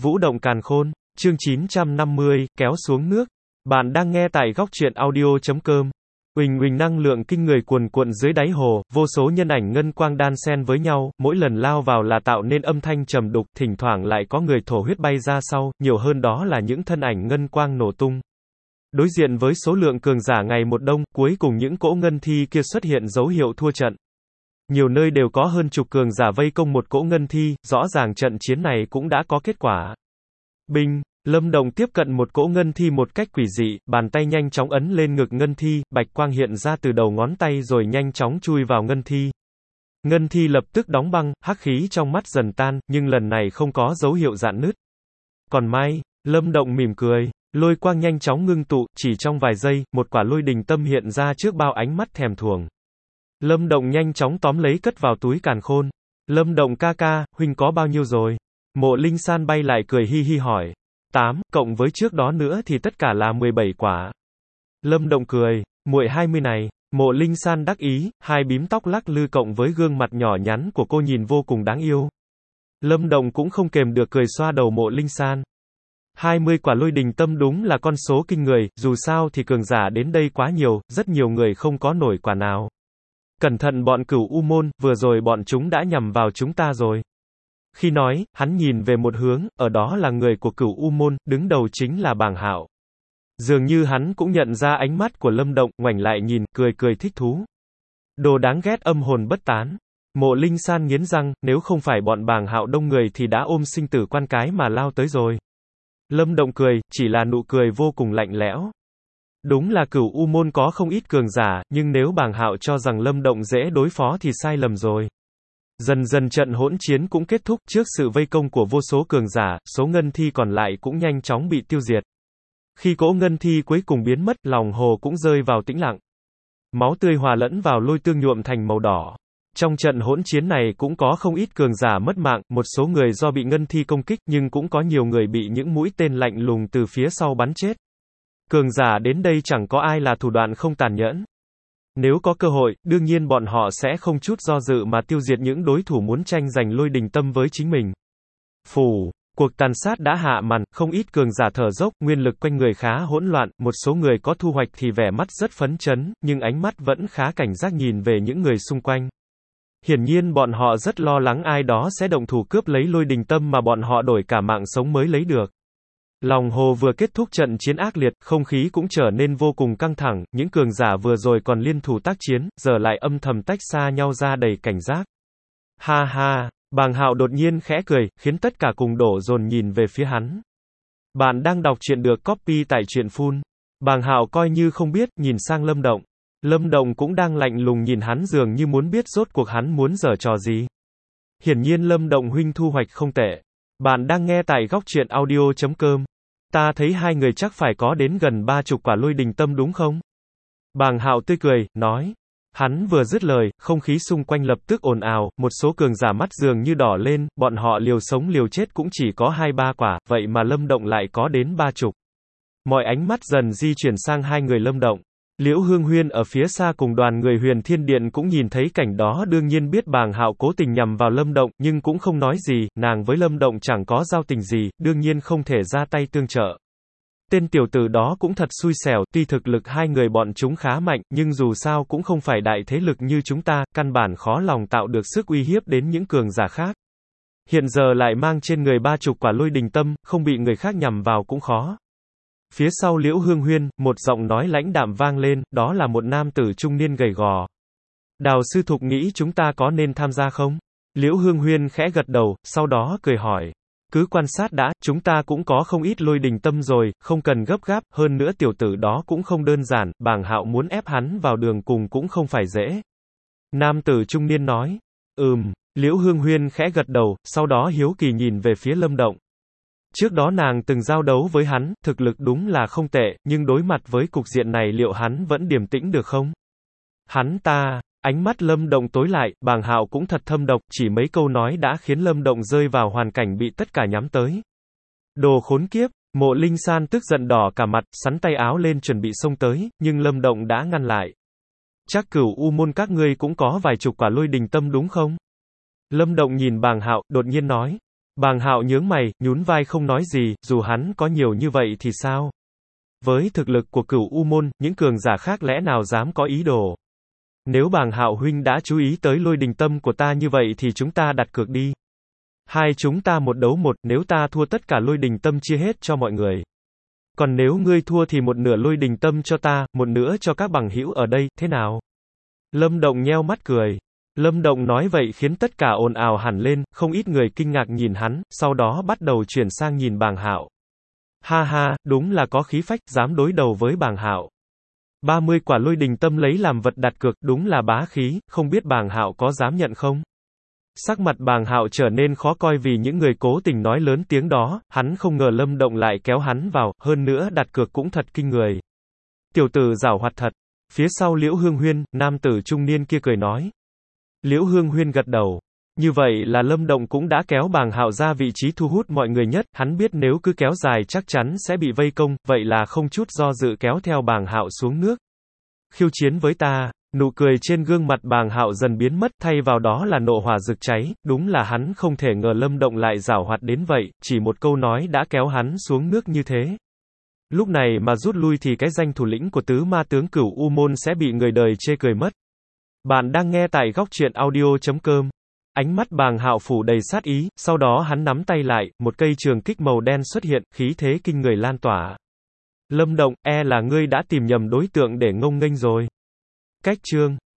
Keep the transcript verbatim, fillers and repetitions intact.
Vũ động càn khôn, chương chín trăm năm mươi, kéo xuống nước. Bạn đang nghe tại góc truyện audio chấm com. Uỳnh uỳnh năng lượng kinh người cuồn cuộn dưới đáy hồ, vô số nhân ảnh ngân quang đan xen với nhau, mỗi lần lao vào là tạo nên âm thanh trầm đục, thỉnh thoảng lại có người thổ huyết bay ra sau, nhiều hơn đó là những thân ảnh ngân quang nổ tung. Đối diện với số lượng cường giả ngày một đông, cuối cùng những cỗ ngân thi kia xuất hiện dấu hiệu thua trận. Nhiều nơi đều có hơn chục cường giả vây công một cỗ ngân thi, rõ ràng trận chiến này cũng đã có kết quả. Binh, Lâm Đồng tiếp cận một cỗ ngân thi một cách quỷ dị, bàn tay nhanh chóng ấn lên ngực ngân thi, bạch quang hiện ra từ đầu ngón tay rồi nhanh chóng chui vào ngân thi. Ngân thi lập tức đóng băng, hắc khí trong mắt dần tan, nhưng lần này không có dấu hiệu rạn nứt. Còn may, Lâm Động mỉm cười, lôi quang nhanh chóng ngưng tụ, chỉ trong vài giây, một quả lôi đình tâm hiện ra trước bao ánh mắt thèm thuồng. Lâm Động nhanh chóng tóm lấy cất vào túi càn khôn. Lâm Động ca ca, huynh có bao nhiêu rồi? Mộ Linh San bay lại cười hi hi hỏi. Tám, cộng với trước đó nữa thì tất cả là mười bảy quả. Lâm Động cười, muội hai mươi này. Mộ Linh San đắc ý, hai bím tóc lắc lư cộng với gương mặt nhỏ nhắn của cô nhìn vô cùng đáng yêu. Lâm Động cũng không kềm được cười xoa đầu Mộ Linh San. hai mươi quả lôi đình tâm đúng là con số kinh người, dù sao thì cường giả đến đây quá nhiều, rất nhiều người không có nổi quả nào. Cẩn thận bọn Cửu U môn, vừa rồi bọn chúng đã nhằm vào chúng ta rồi. Khi nói, hắn nhìn về một hướng, ở đó là người của Cửu U môn, đứng đầu chính là Bàng Hạo. Dường như hắn cũng nhận ra ánh mắt của Lâm Động, ngoảnh lại nhìn, cười cười thích thú. Đồ đáng ghét âm hồn bất tán. Mộ Linh San nghiến răng, nếu không phải bọn Bàng Hạo đông người thì đã ôm sinh tử quan cái mà lao tới rồi. Lâm Động cười, chỉ là nụ cười vô cùng lạnh lẽo. Đúng là Cửu U môn có không ít cường giả, nhưng nếu Bàng Hạo cho rằng Lâm Động dễ đối phó thì sai lầm rồi. Dần dần trận hỗn chiến cũng kết thúc, trước sự vây công của vô số cường giả, số ngân thi còn lại cũng nhanh chóng bị tiêu diệt. Khi cỗ ngân thi cuối cùng biến mất, lòng hồ cũng rơi vào tĩnh lặng. Máu tươi hòa lẫn vào lôi tương nhuộm thành màu đỏ. Trong trận hỗn chiến này cũng có không ít cường giả mất mạng, một số người do bị ngân thi công kích, nhưng cũng có nhiều người bị những mũi tên lạnh lùng từ phía sau bắn chết. Cường giả đến đây chẳng có ai là thủ đoạn không tàn nhẫn. Nếu có cơ hội, đương nhiên bọn họ sẽ không chút do dự mà tiêu diệt những đối thủ muốn tranh giành lôi đình tâm với chính mình. Phù, cuộc tàn sát đã hạ màn, không ít cường giả thở dốc, nguyên lực quanh người khá hỗn loạn, một số người có thu hoạch thì vẻ mắt rất phấn chấn, nhưng ánh mắt vẫn khá cảnh giác nhìn về những người xung quanh. Hiển nhiên bọn họ rất lo lắng ai đó sẽ động thủ cướp lấy lôi đình tâm mà bọn họ đổi cả mạng sống mới lấy được. Lòng hồ vừa kết thúc trận chiến ác liệt, không khí cũng trở nên vô cùng căng thẳng, những cường giả vừa rồi còn liên thủ tác chiến, giờ lại âm thầm tách xa nhau ra đầy cảnh giác. Ha ha, Bàng Hạo đột nhiên khẽ cười, khiến tất cả cùng đổ dồn nhìn về phía hắn. Bạn đang đọc truyện được copy tại truyện phun. Bàng Hạo coi như không biết, nhìn sang Lâm Động. Lâm Động cũng đang lạnh lùng nhìn hắn dường như muốn biết rốt cuộc hắn muốn giở trò gì. Hiển nhiên Lâm Động huynh thu hoạch không tệ. Bạn đang nghe tại góc truyện audio chấm com. Ta thấy hai người chắc phải có đến gần ba chục quả lôi đình tâm đúng không? Bàng Hạo tươi cười, nói. Hắn vừa dứt lời, không khí xung quanh lập tức ồn ào, một số cường giả mắt dường như đỏ lên, bọn họ liều sống liều chết cũng chỉ có hai ba quả, vậy mà Lâm Động lại có đến ba chục. Mọi ánh mắt dần di chuyển sang hai người Lâm Động. Liễu Hương Huyên ở phía xa cùng đoàn người Huyền Thiên Điện cũng nhìn thấy cảnh đó, đương nhiên biết Bàng Hạo cố tình nhằm vào Lâm Động, nhưng cũng không nói gì, nàng với Lâm Động chẳng có giao tình gì, đương nhiên không thể ra tay tương trợ. Tên tiểu tử đó cũng thật xui xẻo, tuy thực lực hai người bọn chúng khá mạnh, nhưng dù sao cũng không phải đại thế lực như chúng ta, căn bản khó lòng tạo được sức uy hiếp đến những cường giả khác. Hiện giờ lại mang trên người ba chục quả lôi đình tâm, không bị người khác nhằm vào cũng khó. Phía sau Liễu Hương Huyên, một giọng nói lãnh đạm vang lên, đó là một nam tử trung niên gầy gò. Đào sư thúc nghĩ chúng ta có nên tham gia không? Liễu Hương Huyên khẽ gật đầu, sau đó cười hỏi. Cứ quan sát đã, chúng ta cũng có không ít lôi đình tâm rồi, không cần gấp gáp, hơn nữa tiểu tử đó cũng không đơn giản, Bàng Hạo muốn ép hắn vào đường cùng cũng không phải dễ. Nam tử trung niên nói. Ừm, Liễu Hương Huyên khẽ gật đầu, sau đó hiếu kỳ nhìn về phía Lâm Động. Trước đó nàng từng giao đấu với hắn, thực lực đúng là không tệ, nhưng đối mặt với cục diện này liệu hắn vẫn điềm tĩnh được không? Hắn ta, ánh mắt Lâm Động tối lại, Bàng Hạo cũng thật thâm độc, chỉ mấy câu nói đã khiến Lâm Động rơi vào hoàn cảnh bị tất cả nhắm tới. Đồ khốn kiếp, Mộ Linh San tức giận đỏ cả mặt, sắn tay áo lên chuẩn bị xông tới, nhưng Lâm Động đã ngăn lại. Chắc Cửu U môn các ngươi cũng có vài chục quả lôi đình tâm đúng không? Lâm Động nhìn Bàng Hạo, đột nhiên nói. Bàng Hạo nhướng mày, nhún vai không nói gì, dù hắn có nhiều như vậy thì sao? Với thực lực của Cửu U môn, những cường giả khác lẽ nào dám có ý đồ. Nếu Bàng Hạo huynh đã chú ý tới lôi đình tâm của ta như vậy thì chúng ta đặt cược đi. Hai chúng ta một đấu một, nếu ta thua tất cả lôi đình tâm chia hết cho mọi người. Còn nếu ngươi thua thì một nửa lôi đình tâm cho ta, một nửa cho các bằng hữu ở đây, thế nào? Lâm Động nheo mắt cười. Lâm Động nói vậy khiến tất cả ồn ào hẳn lên, không ít người kinh ngạc nhìn hắn, sau đó bắt đầu chuyển sang nhìn Bàng Hạo. Ha ha, đúng là có khí phách, dám đối đầu với Bàng Hạo. ba mươi quả lôi đình tâm lấy làm vật đặt cược, đúng là bá khí, không biết Bàng Hạo có dám nhận không? Sắc mặt Bàng Hạo trở nên khó coi vì những người cố tình nói lớn tiếng đó, hắn không ngờ Lâm Động lại kéo hắn vào, hơn nữa đặt cược cũng thật kinh người. Tiểu tử giảo hoạt thật. Phía sau Liễu Hương Huyên, nam tử trung niên kia cười nói. Liễu Hương Huyên gật đầu. Như vậy là Lâm Động cũng đã kéo Bàng Hạo ra vị trí thu hút mọi người nhất, hắn biết nếu cứ kéo dài chắc chắn sẽ bị vây công, vậy là không chút do dự kéo theo Bàng Hạo xuống nước. Khiêu chiến với ta. Nụ cười trên gương mặt Bàng Hạo dần biến mất, thay vào đó là nộ hỏa rực cháy, đúng là hắn không thể ngờ Lâm Động lại giảo hoạt đến vậy, chỉ một câu nói đã kéo hắn xuống nước như thế. Lúc này mà rút lui thì cái danh thủ lĩnh của tứ ma tướng Cửu U môn sẽ bị người đời chê cười mất. Bạn đang nghe tại góc truyện audio chấm com. Ánh mắt Bàng Hạo phủ đầy sát ý, sau đó hắn nắm tay lại, một cây trường kích màu đen xuất hiện, khí thế kinh người lan tỏa. Lâm Động, e là ngươi đã tìm nhầm đối tượng để ngông nghênh rồi. Cách chương